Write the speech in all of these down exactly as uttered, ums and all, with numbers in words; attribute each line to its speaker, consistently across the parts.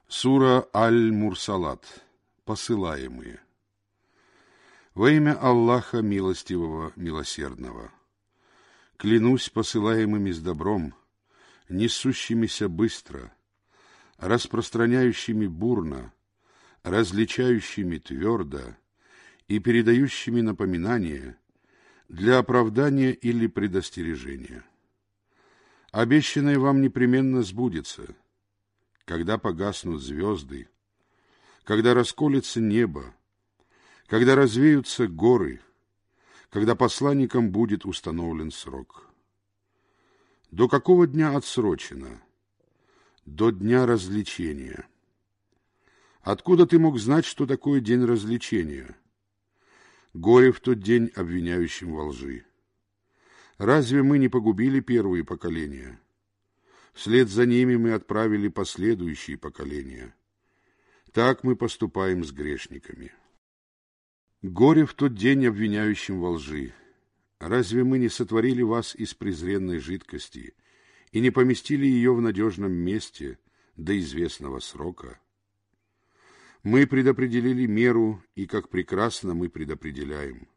Speaker 1: Сура Аль-Мурсалат. Посылаемые. Во имя Аллаха Милостивого, Милосердного. Клянусь посылаемыми с добром, несущимися быстро, распространяющими бурно, различающими твердо и передающими напоминание для оправдания или предостережения. Обещанное вам непременно сбудется, когда погаснут звезды, когда расколется небо, когда развеются горы, когда посланникам будет установлен срок. До какого дня отсрочено? До дня развлечения. Откуда ты мог знать, что такое день развлечения? Горе в тот день обвиняющим во лжи. Разве мы не погубили первые поколения? Вслед за ними мы отправили последующие поколения. Так мы поступаем с грешниками. Горе в тот день обвиняющим во лжи. Разве мы не сотворили вас из презренной жидкости и не поместили ее в надежном месте до известного срока? Мы предопределили меру, и как прекрасно мы предопределяем.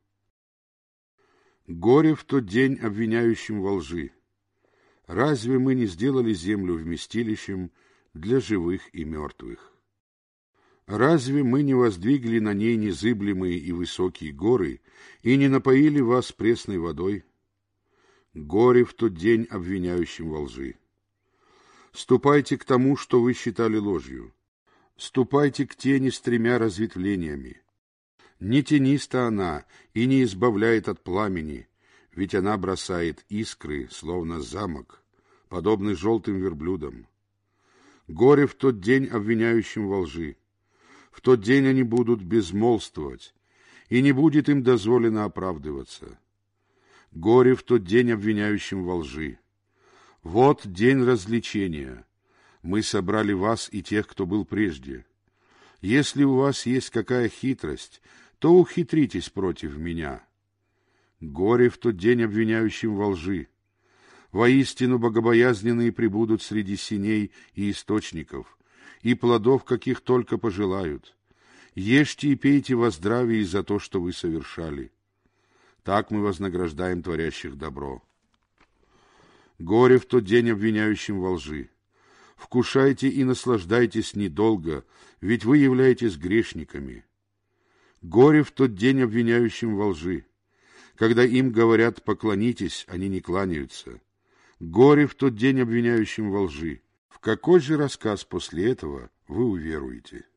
Speaker 1: Горе в тот день обвиняющим во лжи. Разве мы не сделали землю вместилищем для живых и мертвых? Разве мы не воздвигли на ней незыблемые и высокие горы и не напоили вас пресной водой? Горе в тот день обвиняющим во лжи. Ступайте к тому, что вы считали ложью. Ступайте к тени с тремя разветвлениями. Не тениста она и не избавляет от пламени, ведь она бросает искры, словно замок, подобный желтым верблюдам. Горе в тот день обвиняющим во лжи. В тот день они будут безмолвствовать, и не будет им дозволено оправдываться. Горе в тот день обвиняющим во лжи. Вот день развлечения. Мы собрали вас и тех, кто был прежде. Если у вас есть какая хитрость, то ухитритесь против меня. Горе в тот день обвиняющим во лжи. Воистину богобоязненные пребудут среди сеней и источников, и плодов, каких только пожелают. Ешьте и пейте во здравии за то, что вы совершали. Так мы вознаграждаем творящих добро. Горе в тот день обвиняющим во лжи. Вкушайте и наслаждайтесь недолго, ведь вы являетесь грешниками. Горе в тот день обвиняющим во лжи. Когда им говорят «поклонитесь», они не кланяются. Горе в тот день обвиняющим во лжи. В какой же рассказ после этого вы уверуете?